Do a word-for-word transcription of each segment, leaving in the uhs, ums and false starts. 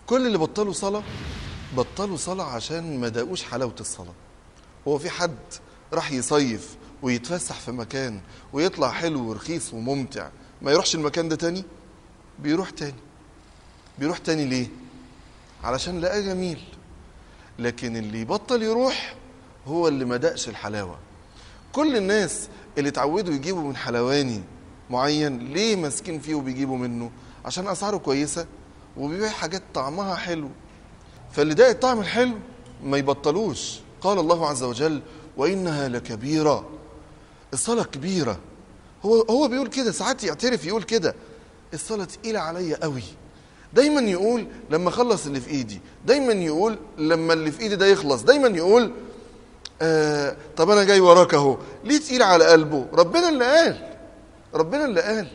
كل اللي بطلوا صلاة بطلوا صلاة عشان ما داقوش حلاوة الصلاة. هو في حد راح يصيف ويتفسح في مكان ويطلع حلو ورخيص وممتع ما يروحش المكان ده تاني؟ بيروح تاني. بيروح تاني ليه؟ علشان لقاه جميل. لكن اللي يبطل يروح هو اللي ما دقش الحلاوة. كل الناس اللي اتعودوا يجيبوا من حلواني معين ليه ماسكين فيه وبيجيبوا منه؟ عشان أسعاره كويسة وبيبيع حاجات طعمها حلو. فاللي داق الطعم الحلو ما يبطلوش. قال الله عز وجل: وإنها لكبيرة. الصلاة كبيرة. هو هو بيقول كده، ساعات يعترف يقول كده: الصلاة تقيلة عليا قوي. دايما يقول لما اخلص اللي في ايدي، دايما يقول لما اللي في ايدي ده يخلص، دايما يقول آه طب انا جاي وراك اهو. ليه تقيل على قلبه؟ ربنا اللي قال، ربنا اللي قال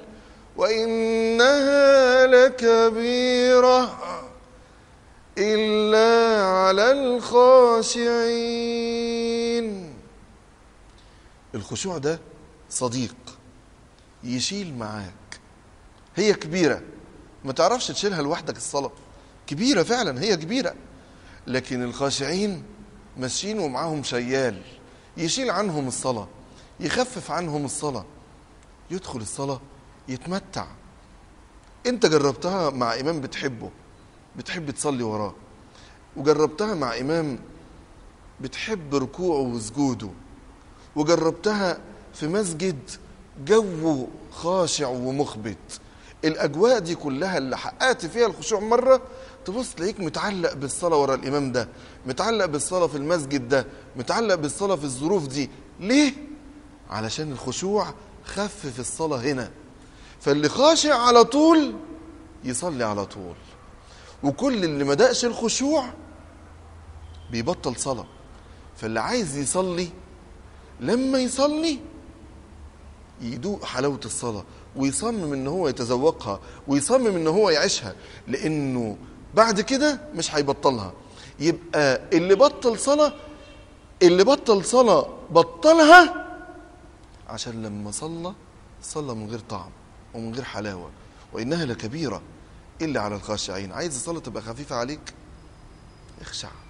وإنها لكبيرة إلا على الخاشعين. الخشوع ده صديق يشيل معاك. هي كبيرة ما تعرفش تشيلها لوحدك. الصلاة كبيرة فعلا، هي كبيرة، لكن الخاشعين ماشيين ومعاهم شيال يشيل عنهم الصلاة، يخفف عنهم الصلاة، يدخل الصلاة يتمتع. انت جربتها مع إمام بتحبه، بتحب تصلي وراه، وجربتها مع إمام بتحب ركوعه وسجوده، وجربتها في مسجد جو خاشع ومخبت. الأجواء دي كلها اللي حققت فيها الخشوع مرة، تبص تلاقيك متعلق بالصلاة ورا الإمام ده، متعلق بالصلاة في المسجد ده، متعلق بالصلاة في الظروف دي. ليه؟ علشان الخشوع خفف الصلاة هنا. فاللي خاشع على طول يصلي على طول، وكل اللي ما دقش الخشوع بيبطل صلاة. فاللي عايز يصلي لما يصلي يدوق حلاوة الصلاة، ويصمم ان هو يتذوقها، ويصمم ان هو يعيشها، لانه بعد كده مش هيبطلها. يبقى اللي بطل صلاة، اللي بطل صلاة بطلها عشان لما صلى صلى من غير طعم ومن غير حلاوة. وإنها لكبيرة إلا على الخاشعين. عايز الصلاة تبقى خفيفة عليك؟ اخشع.